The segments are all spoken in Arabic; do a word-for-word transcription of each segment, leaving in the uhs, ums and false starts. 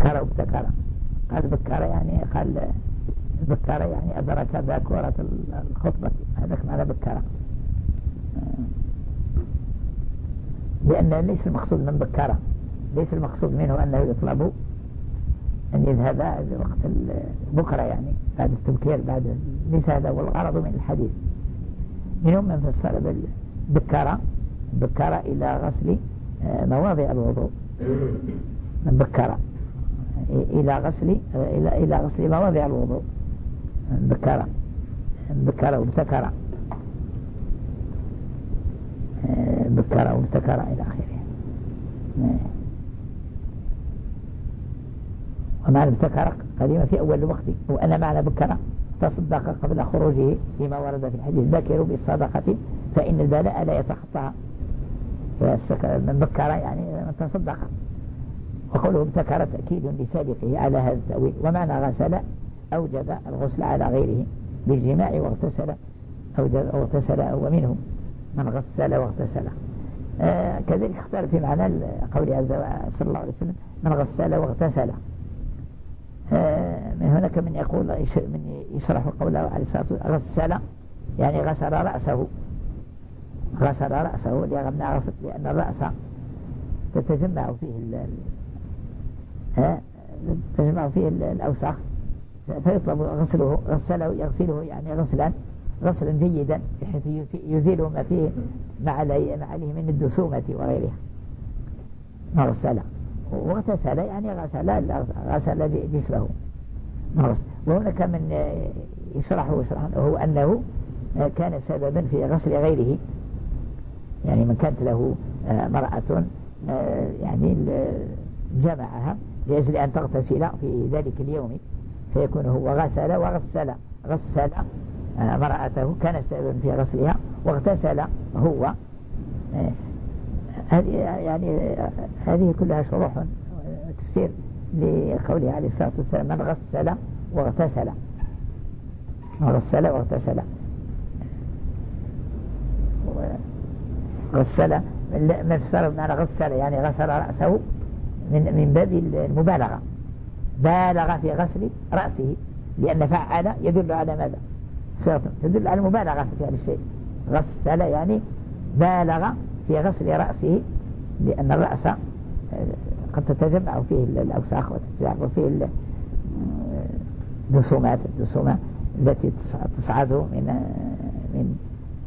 بكر وابتكر. قال بكر يعني قال بكر يعني أدرك باكورة الخطبة، هذاك معنى بكر. لأن ليس المقصود من بكر، ليس المقصود منه أنه يطلب أن يذهب وقت بكرة يعني بعد التبكير، بعد ليس هذا هو الغرض من الحديث. منهم من فسر بالبكرة بكرة إلى غسل مواضع الوضوء، من بكرة إلى غسل إلى إلى غسل مواضع الوضوء، بكرة بكرة وابتكر، بكرة وابتكر إلى آخره. ومعنى ابتكر قديما في أول الوقت، وأنا معنى بكرة تصدق قبل خروجه فيما ورد في الحديث بكروا بالصدقة فإن البلاء لا يتخطى. من بكرة يعني من تصدق. وقوله ابتكر تأكيد لسابقه على هذا التأويل. ومعنى غسل أوجب الغسل على غيره بالجماع واغتسل، أوجب واغتسل ومنه من غسل واغتسل. آه كذلك اختار في معنى قول عز وجل صلى الله عليه وسلم من غسل واغتسل. آه من هناك من يقول من يشرح قوله عليه الصلاة والسلام غسل يعني غسل رأسه، غسل رأسه لأن الرأس تتجمع فيه ها تجمع فيه الأوساخ فيطلب غسله، غسله يغسله يعني غسلا غسلا جيدا بحيث يزيل ما فيه ما عليه من الدسومة وغيرها. غسل واغتسل يعني غسل غسل جسمه. وهناك من يشرحه وهو أنه كان سببا في غسل غيره، يعني من كانت له مرأة يعني جمعها لأجل أن تغتسل في ذلك اليوم فيكون هو غسل وغسل، غسل مرأته كان سببا في غسلها واغتسل هو. هذه يعني هذه كلها شروح وتفسير لقوله عليه الصلاة والسلام من غسل واغتسل، غسل واغتسل. غسل من فسر بمعنى غسل يعني غسل رأسه من من باب المبالغة، بالغ في غسل رأسه، لأن فعل يدل على ماذا؟ تدل على المبالغة في فعل الشيء. غسل يعني بالغ في غسل رأسه، لأن الرأس قد تتجمع فيه الأوساخ وتتجمع فيه الدسومات، الدسومة التي تصعد من من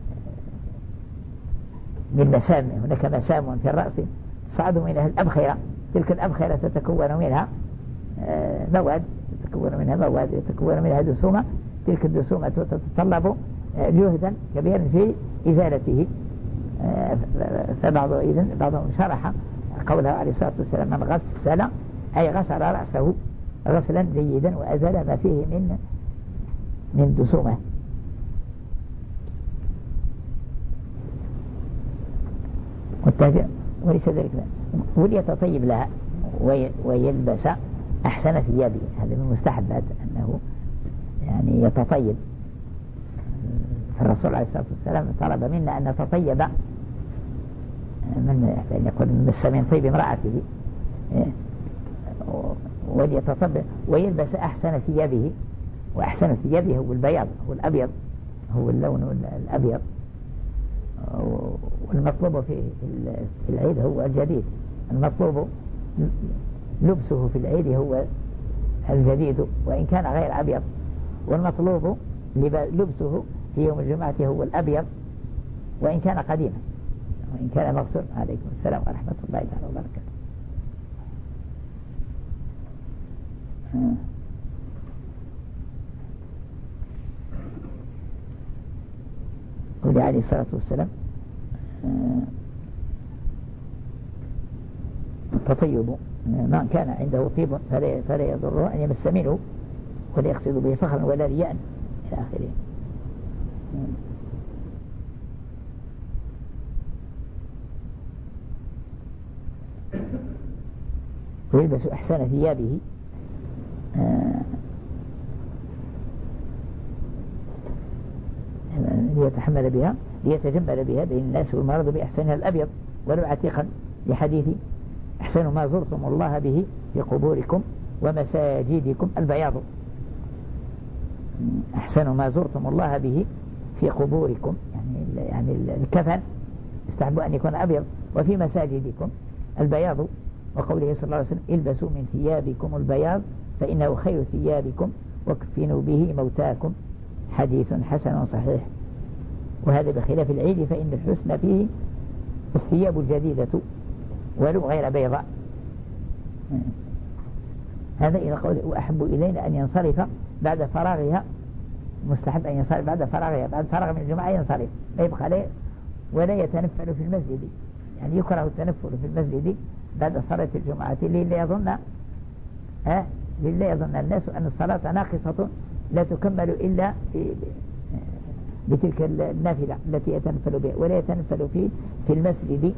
من مسام. هناك مسام في الرأس تصعد منها الأبخرة، تلك الأبخرة تتكون منها مواد، تتكون منها مواد يتكون منها دسومة، تلك الدسومة تتطلب جهدا كبيرا في إزالته. فبعض إذن بعضهم شرح قوله عليه الصلاة والسلام من غسل أي غسل رأسه غسلا جيدا وأزال ما فيه من من دسومة. وليس ذلك وليتطيب لها ويلبس أحسن ثيابه. هذا من المستحبات أنه يعني يتطيب. فالرسول عليه الصلاة والسلام طلب منا أن نتطيب من يعني يقول مس من طيب امرأته، وليتطيب ويلبس أحسن ثيابه. وأحسن ثيابه هو البياض، هو الأبيض، هو اللون الأبيض. والمطلوب في العيد هو الجديد، المطلوب لبسه في العيد هو الجديد وإن كان غير أبيض، والمطلوب لبسه في يوم الجمعة هو الأبيض وإن كان قديما وإن كان مغسول. عليكم السلام ورحمة الله تعالى وبركاته. قال عليه الصلاة والسلام التطيب ما كان عنده طيب فلا, فلا يضره أن يمس منه ولا يقصد به فخرا ولا رياء إلى آخره. ويلبس أحسن ثيابه ليتحمل بها ليتجمل بها بين الناس والمرض بأحسنها الأبيض ولو عتيقا لحديث أحسن ما زرتم الله به في قبوركم ومساجدكم البياض، أحسن ما زرتم الله به في قبوركم، يعني يعني الكفن يستحب أن يكون أبيض، وفي مساجدكم البياض، وقوله صلى الله عليه وسلم البسوا من ثيابكم البياض فإنه خير ثيابكم وكفنوا به موتاكم، حديث حسن صحيح. وهذا بخلاف العيد فإن الحسن فيه الثياب الجديدة ولو غير بيضاء. هذا إلى قوله وأحب إلينا أن ينصرف بعد فراغها، مستحب أن ينصرف بعد فراغها، بعد فراغ من الجمعة ينصرف لا يبقى عليه ولا يتنفل في المسجد، يعني يكره التنفل في المسجد بعد صلاة الجمعة لله يظن أه لله يظن الناس أن الصلاة ناقصة لا تكمل إلا بتلك النافلة التي يتنفل بها، ولا يتنفل في في المسجد،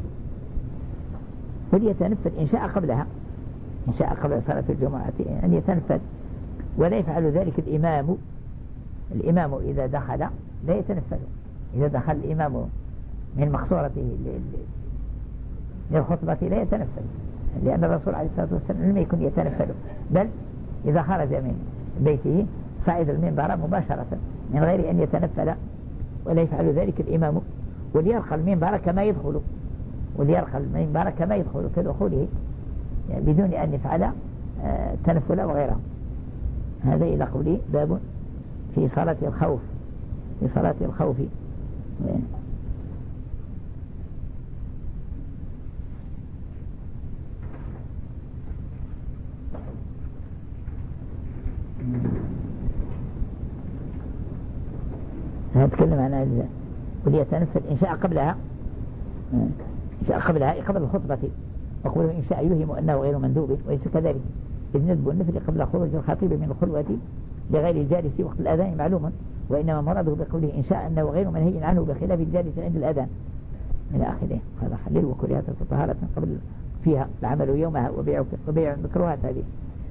وليتنفل إن شاء قبلها، إن شاء قبل صلاة الجمعة أن يتنفل، ولا يفعل ذلك الإمام. الإمام إذا دخل لا يتنفل، إذا دخل الإمام من مقصورته للخطبة لا يتنفل، لأن الرسول عليه الصلاة والسلام لم يكن يتنفل، بل إذا خرج من بيته صعد المنبر مباشرة من غير أن يتنفل، ولا يفعل ذلك الإمام. وليرقى المنبر كما يدخل، وليرقى المنبر كما يدخل كدخوله، يعني بدون أن يفعل تنفل وغيره. هذا إلى قوله باب في صلاة الخوف، في صلاة الخوف. نتكلم عن أجزاء. وليتنفل إن شاء قبلها، إن شاء قبلها قبل الخطبة، وقوله إن شاء يوهم أنه غير مندوب، وليس كذلك، إذ ندب النفل قبل خروج الخطيب من الخلوة لغير الجالس وقت الأذان معلوم، وإنما مراده بقوله إن شاء أنه غير منهي عنه بخلاف الجالس عند الأذان إلى آخره. هذا حليل وكرهات طهارة قبل فيها العمل يومها وبيع وبيع المكروهات هذه.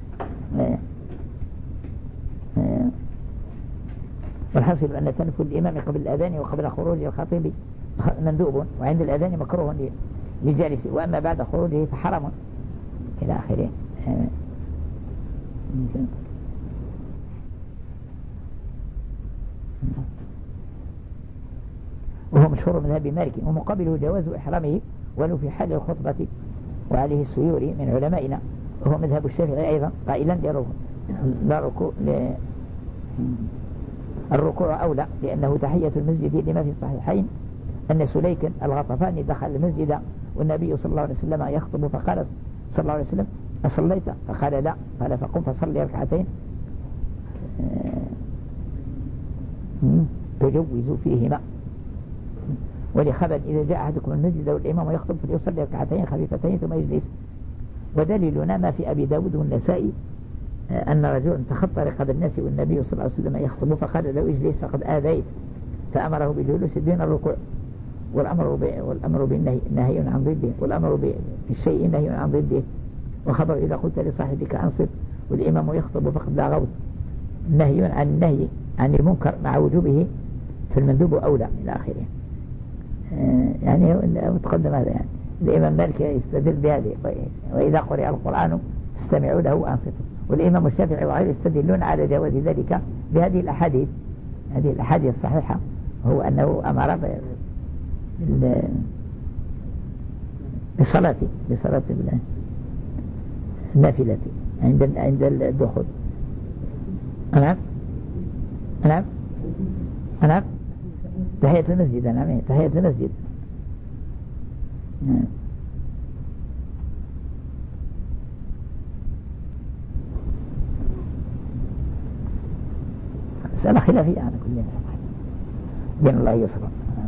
والحاصل أن تنفل الإمام قبل الأذان وقبل خروج الخطيب مندوب، وعند الأذان مكروه لجالس، وأما بعد خروجه فحرم إلى آخره. وهو مشهور من أبي مالك، ومقابله جواز إحرامه ولو في حال الخطبة، وعليه السيوري من علمائنا، وهو مذهب الشافعي أيضا قائلا لا ركوع، الركوع أولى، لأنه تحية المسجد، لما في الصحيحين أن سليك الغطفاني دخل المسجد والنبي صلى الله عليه وسلم يخطب، فقال صلى الله عليه وسلم أصليت؟ فقال لا، قال فقم فصلي ركعتين تجوز فيهما. ولخبر إذا جاء أحدكم المسجد والإمام يخطب فليصلي ركعتين خفيفتين ثم يجلس. ودليلنا ما في أبي داود والنسائي أن رجلا تخطى رقاب الناس والنبي صلى الله عليه وسلم يخطب، فقال له اجلس فقد آذيت، فأمره بالجلوس دون الركوع. والأمر والأمر بالنهي نهي عن ضده، والأمر بالشيء نهي عن ضده. وخبر إذا قلت لصاحبك أنصت والإمام يخطب فقد لغوت، نهي عن النهي عن المنكر مع وجوبه في المندوب أولى إلى آخره. يعني متقدم هذا، يعني الإمام مالك يستدل بهذه، وإذا قرئ القرآن استمعوا له وأنصتوا. والإمام الشافعي وغيره يستدلون على جواز ذلك بهذه الأحاديث، هذه الأحاديث الصحيحة، هو أنه أمر بصلاة بصلاة النافلة عند عند الدخول. نعم نعم نعم تحية المسجد، نعم تحية المسجد. نعم. مسألة خلافية على كل صفحة، بين الله يسر.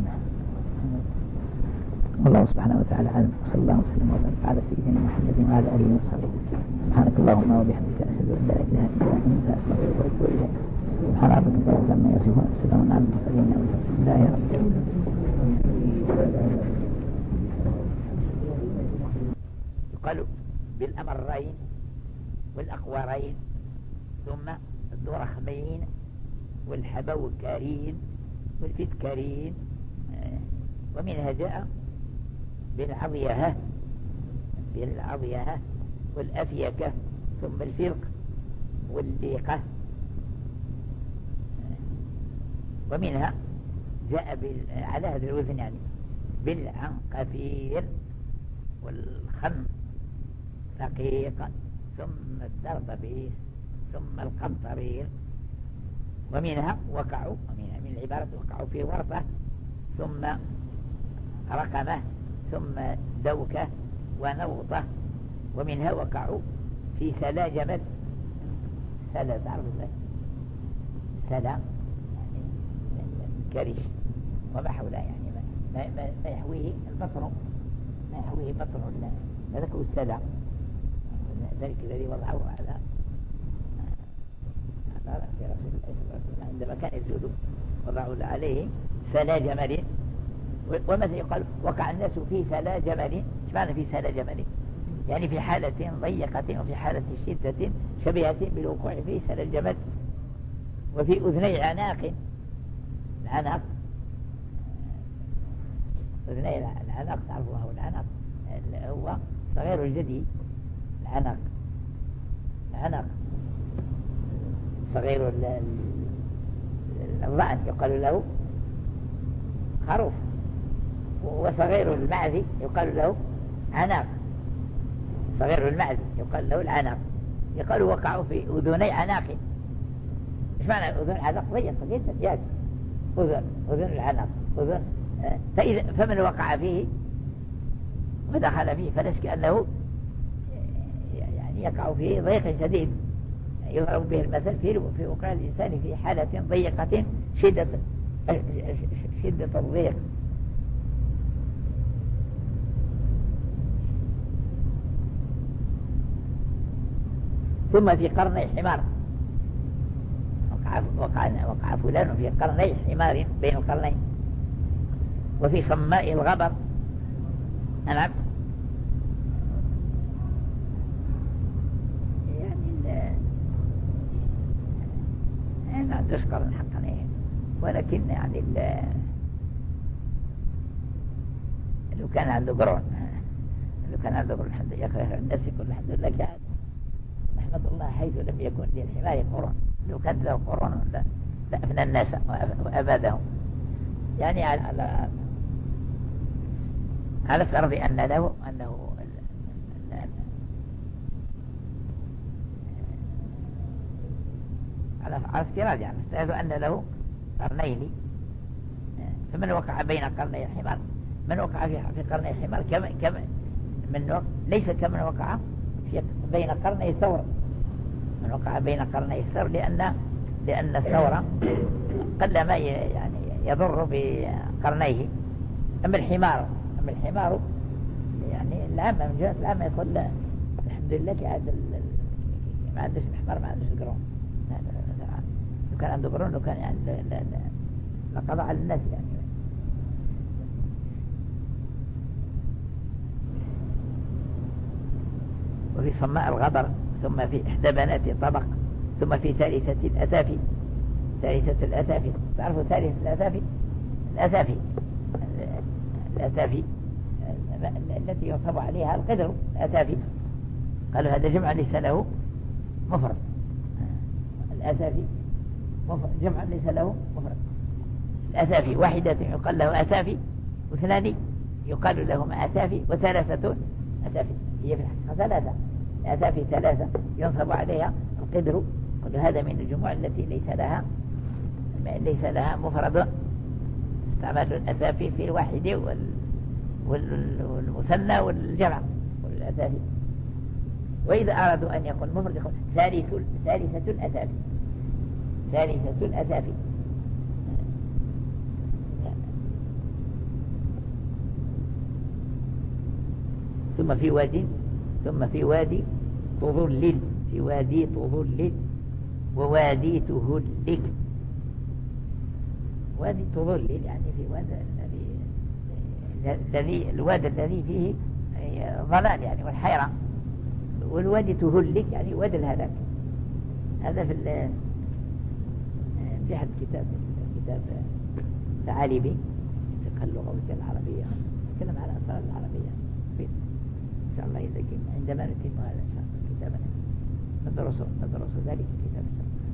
والله سبحانه وتعالى أعلم، وصلى الله وسلم وبارك على سيدنا محمد وعلى آله وصحبه. سبحانك اللهم وبحمدك أشهد أن لا إله إلا أنت أستغفرك وأتوب إليك. سبحان ربك رب العزة عما يصفون، وسلام على المرسلين والحمد لله رب العالمين. يقال بالأمرين والأقوارين ثم الدرخمين والحبوكارين والفتكارين، ومنها جاء بالعضيهة بالعضيهة والأفيكة ثم الفرق والليقة. ومنها جاء على هذا الوزن يعني بالعنقفير والخن رقيق ثم الدرطبيس ثم القمطرير. ومنها وقعوا، ومنها من العبارة وقعوا في ورطة ثم رقمة ثم دوكة ونوطة. ومنها وقعوا في سلا جمل. سلا تعرف سلا يعني كرش وما حوله يعني ما, ما, ما يحويه البطن، ما يحويه بطن الله، هذا هو السلا. ذلك الذي وضعه على على رأس رسول الله صلى الله عليه وسلم عندما كان يسجد وضعوا عليه سلا جمل. ومثلا يقال وقع الناس في سلا جمل. ايش معنى في سلا جمل؟ يعني في حالة ضيقة وفي حالة شدة شبيهة بالوقوع في سلا الجمل. وفي أذني عناق. العناق أذني العناق تعرفوا هو العناق هو صغير الجدي. العناق العناق صغير الضأن يقال له خروف، وصغير المعز يقال له عناق. صغير المعز يقال له العناق. يقال وقعوا في أذني عناق. ايش معنى أذن عناق؟ ضيقة جدا ياس أذن أذن العناق أذن. فإذا فمن وقع فيه ودخل فيه فنشك أنه يعني يقع فيه ضيق شديد يضرب به المثل في في وقوع الإنسان في حالة ضيقة شدة شدة الضيق. ثم في قرني حمار. وقع, وقع, وقع فلان في قرني حمار بين القرنين. وفي صماء الغبر. نعم يعني ما عندوش قرن حقا، ولكن يعني لو كان عنده قرون لو كان عنده قرون الحمد لله الناس يقول الحمد لله كان نحمد الله حيث لم يكن للحمار قرون. لو كان له قرون لأفنى الناس وأبادهم. يعني على على على فرض أن له أنه على على افتراض يعني استاذ أن له قرنين. فمن وقع بين قرني الحمار من وقع في في قرني الحمار كم كم من وقع ليس كمن وقع في بين قرني الثور. من وقع بين قرني الثور لأن لأن الثور قل ما يعني يضر بقرنيه. أما الحمار أما الحمار يعني العامة من جهة العامة يقول الحمد لله كعاد ما عندش الحمار ما عندش القرون. لو كان عنده قرون لو كان يعني لقضى على الناس يعني. وفي صماء الغبر ثم في إحدى بنات طبق ثم في ثالثة الأثافي. ثالثة الأثافي تعرفوا ثالثة الأثافي؟ الأثافي الأثافي التي ينصب عليها القدر. الأثافي قالوا هذا جمع ليس له مفرد. الأثافي جمع ليس له مفرد. الأثافي واحدة يقال له أثافي واثنان يقال لهما أثافي وثلاثة أثافي. هي في الحقيقة ثلاثة. الأثافي ثلاثة ينصب عليها القدر. كل هذا من الجموع التي ليس لها ليس لها مفرد. استعمال الأثافي في الواحد وال والمثنى والجمع والأثافي. وإذا أرادوا أن يكون مفرد يقول ثالث ثالثة الأثافي. ثالثة الأثافي. ثم في وادي ثم في وادي تظلل. في وادي تظلل ووادي تهلل. وادي تظلل يعني في وادي الذي الذي الوادي الذي فيه ضلال يعني والحيرة. والوادي تهلك يعني وادي الهلاك. هذا في في أحد كتاب كتاب الثعالبي فقه اللغوية العربية تكلم على أسرار العربية. إن شاء الله إذا عندما نتم هذا إن شاء الله كتابنا ندرس ندرس ذلك الكتاب.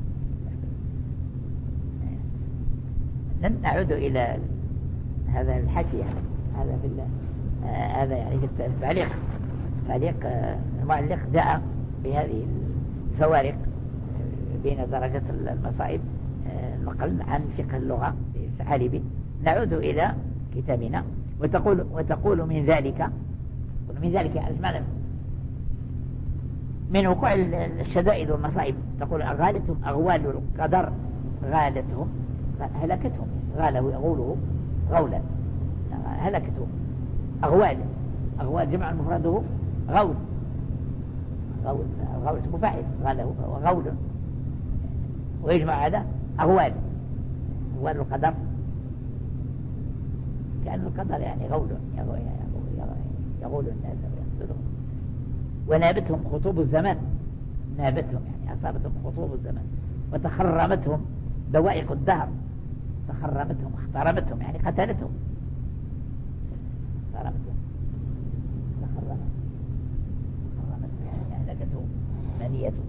لن نعود إلى هذا الحكي يعني. هذا في آه هذا يعني في التعليق تعليق آه المعلق جاء بهذه الفوارق بين درجة المصائب آه نقل عن فقه اللغة الثعالبي. نعود إلى كتابنا وتقول وتقول من ذلك من ذلك يعني من وقوع الشدائد والمصائب. تقول غالتهم أغوال القدر، غالتهم هلكتهم، غاله يغوله غولا، هلكتهم. أغوال أغوال جمع مفرده غول، غول غول اسمه فاعل، غاله غول، ويجمع هذا أغوال، أغوال القدر كأن القدر يعني غول يغول الناس ويقتلهم. ونابتهم خطوب الزمان، نابتهم يعني أصابتهم خطوب الزمان. وتخرمتهم بوائق الدهر، تخرمتهم اخترمتهم يعني قتلتهم، اخترمتهم تخرمت تخرمتهم يعني أهلكتهم منيتهم.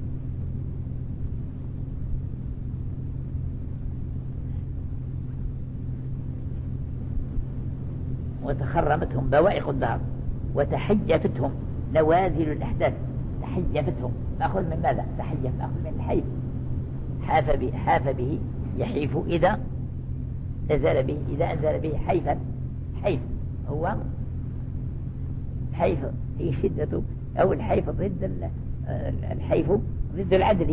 وتخرمتهم بوائق الدهر. وتحيفتهم نوازل الأحداث، تحيفتهم مأخذ من ماذا؟ تحيف مأخذ من الحيف، حاف به, حاف به يحيف إذا نزل به، إذا أنزل به حيفا. حيف هو حيف هي شدة أو الحيف ضد الحيف ضد العدل.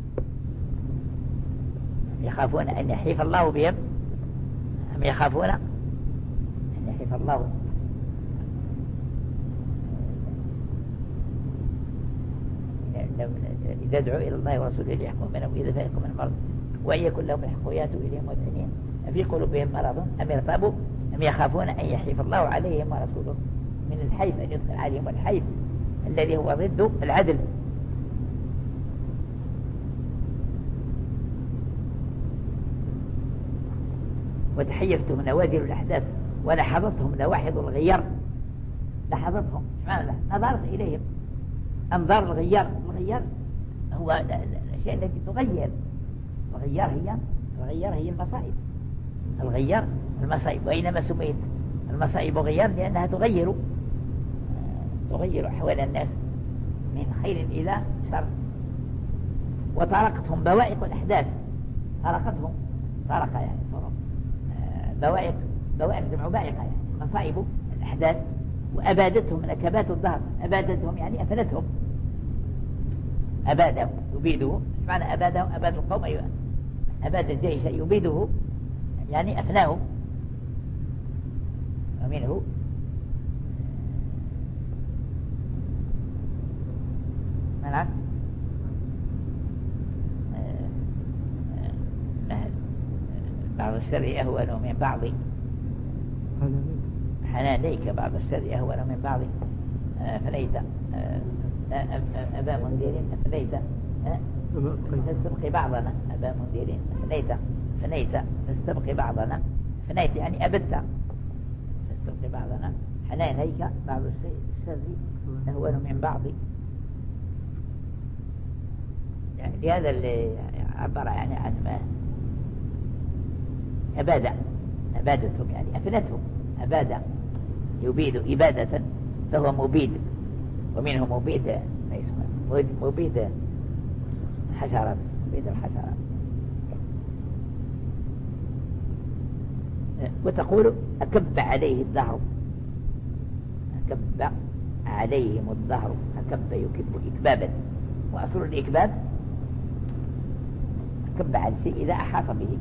يخافون أن يحيف الله بهم، أم يخافون أن يحيف الله. إذا دعوا إلى الله ورسوله ليحكموا بينهم إذا فريق من المرض وإن يكن لهم الحق يأتوا إليهم مذعنين في قلوبهم مرض أم ارتابوا أم يخافون أن يحيف الله عليهم ورسوله. من الحيف أن يدخل عليهم الحيف الذي هو ضد العدل. وتحيفتهم نوازل الأحداث ولحظتهم لواحظ الغيار. لحظتهم معنى نظرت إليهم أنظار الغيار. الغيار هو الأشياء التي تغير. الغيار هي الغيار هي المصائب. الغيار المصائب. وإنما سميت المصائب غيار لأنها تغير تغير أحوال الناس من خير إلى شر. وطرقتهم بوائق الأحداث. طرقتهم طرق يعني طرق بوائق. بوائق جمع بائقة يعني مصائب الأحداث. وأبادتهم نكبات الظهر. أبادتهم يعني أفنتهم. أبادهم يبيده. معنى أبادهم أباد القوم أيوة. أباد الجيش يبيده يعني أفناه. ومنه نعم بعض الشر أهون من بعض. حنانيك بعض الشر أهون من بعض. فليت أبا منذر فليت نستبقي بعضنا. أبا منذر فليت فليت نستبقي بعضنا. فليت يعني أبدت نستبقي بعضنا. حنانيك بعض الشر أهون من بعض. يعني لهذا اللي عبر يعني عن ما أباد. أبادتهم يعني أفنتهم. أباد يبيد إبادة فهو مبيد. ومنه مبيد ما اسمه مبيد حشرات. مبيد الحشرات. وتقول أكب عليه الدهر. أكب عليهم الدهر. أكب يكب إكبابا. وأصل الإكباب أكب على الشيء إذا أحاط به.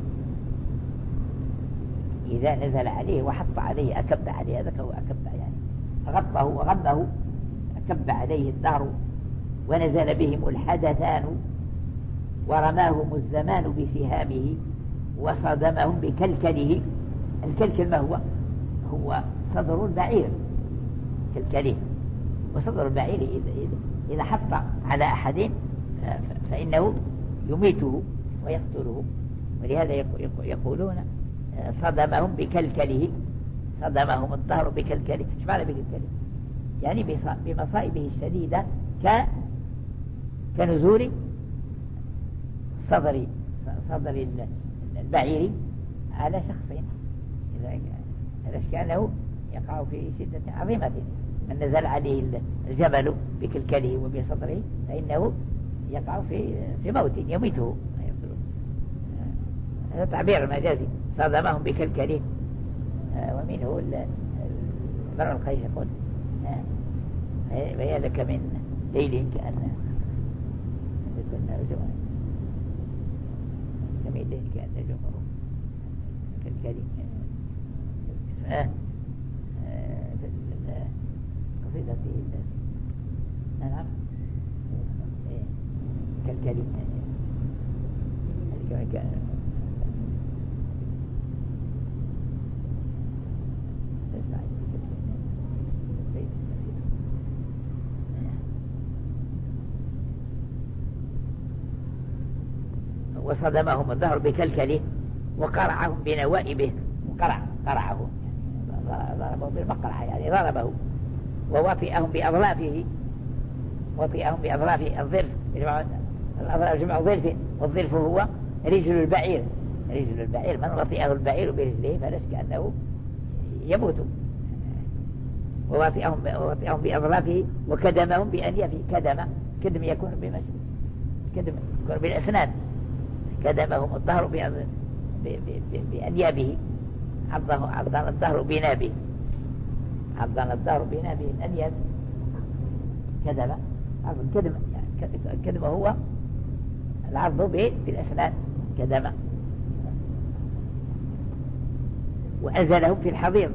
إذا نزل عليه وحط عليه أكب عليه. هذا هو أكب يعني غطه وغمه. أكب عليه الدهر ونزل بهم الحدثان ورماهم الزمان بسهامه وصدمهم بكلكله. الكلكل ما هو؟ هو صدر البعير. كلكله. وصدر البعير إذا, إذا حط على أحد فإنه يميته ويقتله. ولهذا يقولون صدمهم بكلكله. صدمهم الدهر بكلكله. ايش معنى بكلكله؟ يعني بمصائبه الشديدة كنزول صدر صدر البعير على شخصين، إذا كأنه يقع في شدة عظيمة. من نزل عليه الجبل بكلكله وبصدره فإنه يقع في في موت يميته. هذا تعبير مجازي، صدمهم بكلكله. ومنه المرء القيس يقول ويا لك من ليل كأن كنا رجوعا كمن ليل كأن جمره كالكلم اسمه قصيدة نعم كالكلم كما كان وصدمهم الظهر بكلكله وقرعهم بنوائبه. وقرع قرعه يعني ضربه بالمقرعة يعني ضربه. ووطئهم بأظلافه، وطئهم بأظلاف الظرف، الأظلاف جمع ظرف، والظرف هو رجل البعير. رجل البعير من وطئه البعير برجله فلا شك أنه يموت. ووطئهم ووطئهم بأظلافه وكدمهم بأنيافه. كدم كدم يكون بمشي كدم يكون بالأسنان. كدمهم الظهر بأنيابه. عضه عضنا الظهر بنابه. عضنا الظهر بنابه الأنياب. كدم كدم يعني كدم هو العض بالأسنان. كدم. وأنزلهم في الحضيض.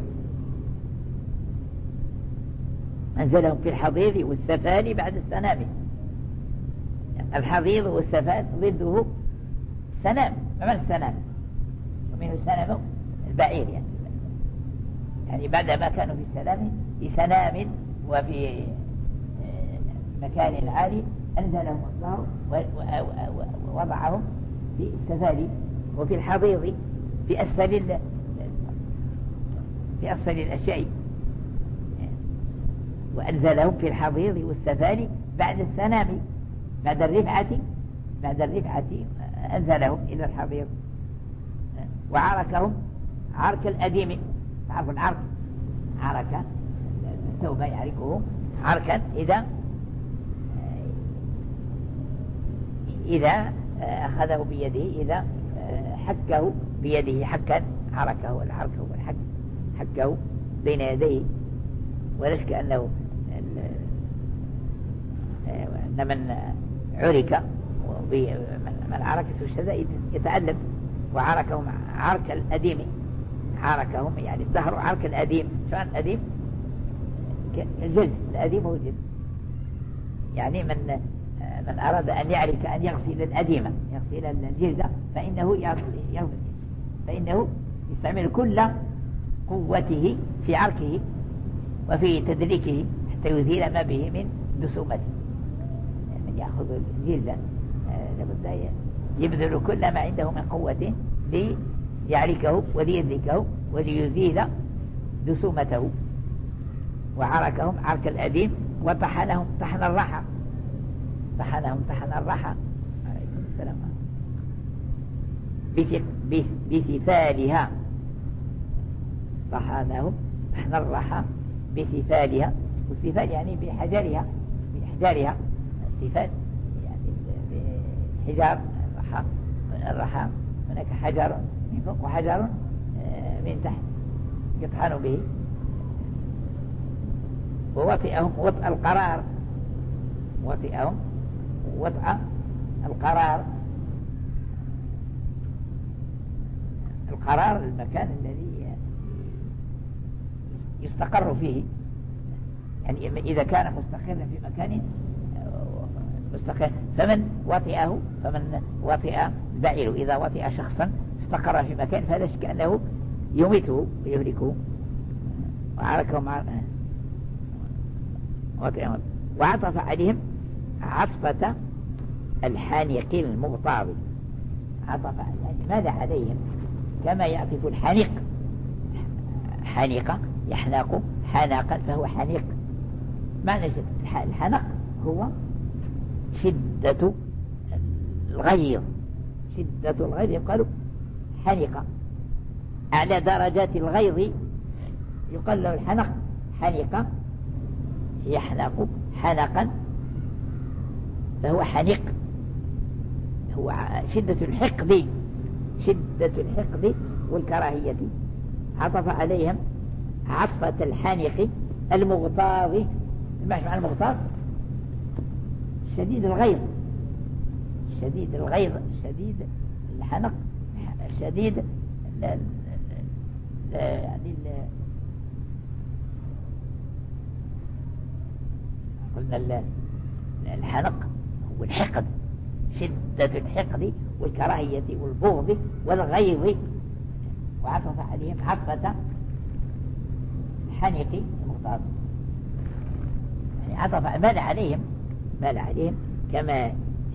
أنزلهم في الحضيض والسفال بعد السنام. يعني الحضيض والسفال ضده سنام. ما السنام؟ ومنه سنام البعير يعني. يعني بعدما كانوا في السلام في سنام وفي مكان عالي أنزلهم الله ووضعهم في السفال وفي الحضيض في أسفل في أسفل الأشياء. وأنزلهم في الحضيض والسفال بعد السنام بعد الرفعة بعد الرفعة أنزلهم إلى الحضيض. وعركهم عرك الأديم. تعرف العرك؟ عرك الثوب يعركه عركا إذا إذا أخذه بيده، إذا حكه بيده حكا عركه. العرك هو الحك، حكه بين يديه. ولا شك أنه أن من عرك من عرك الشذا يتعلم. وعركهم عرك الأديم. عركهم يعني الظهر عرك الأديم. شو الأديم؟ الجلد. الأديم هو الجلد. يعني من من أراد أن يعرك أن يغسل الأديم يغسل الجلد فإنه يغسل فإنه يستعمل كل قوته في عركه وفي تدليكه حتى يزيل ما به من دسومته. يعني يأخذ الجلد لابد يبذل كل ما عنده من قوة ليعركه وليدلكه وليزيل دسومته. وعركهم عرك الأديم وطحنهم طحن الرحى. طحنهم طحن الرحى عليكم السلام بثفالها. طحنهم طحن الرحى بثفالها. والثفال يعني بحجرها بحجارها. الثفال يعني بحجار الرحى. الرحى هناك حجر من فوق وحجر من تحت يطحن به. ووطئهم وطأ القرار. وطئهم وطأ القرار. القرار المكان الذي يستقر فيه. يعني إذا كان مستقرا في مكان مستقر. فمن وطئه فمن وطئ البعير إذا وطئ شخصا استقر في مكان فلا شك أنه يميته ويهلكه. وعركهم وطئهم. وعطف عليهم عطفة الحانق المغتاظ. عطف يعني ماذا عليهم كما يعطف الحانق. حانق يحنق حنقا فهو حانق. معنى الحنق هو شدة الغيظ، شدة الغيظ يقال حنق، أعلى درجات الغيظ يقال له الحنق، حنق يحنق حنقا، فهو حنق، هو شدة الحقد، شدة الحقد والكراهية، عطف عليهم عطفة الحانق المغتاظ. المعنى مع المغتاظ شديد الغيظ، شديد الغيظ، شديد الحنق، شديد ال ال يعني قلنا الحنق هو الحقد، شدة الحقد والكراهية والبغض والغيظ، وعطف عليهم عطفة الحنق المغتاظ، يعني عطف مال عليهم، مال عليهم كما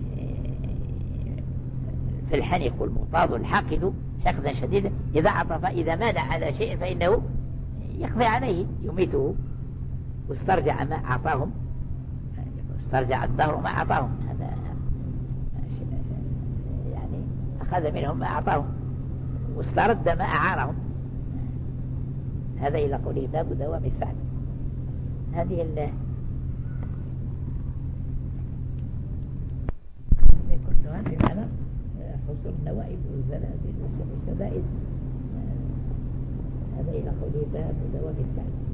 في الحنق والمغتاظ والحاقد حقدا شديدا، إذا عطف إذا مال على شيء فإنه يقضي عليه يميته، واسترجع ما أعطاهم، استرجع الدهر ما أعطاهم، هذا يعني أخذ منهم ما أعطاهم واسترد ما أعارهم، هذا إلى قوله باب دوام السعد. هذه ال كلها بمعنى حصول النوائب والزلازل والشدائد، هذا إلى قوله باب دوام السعد.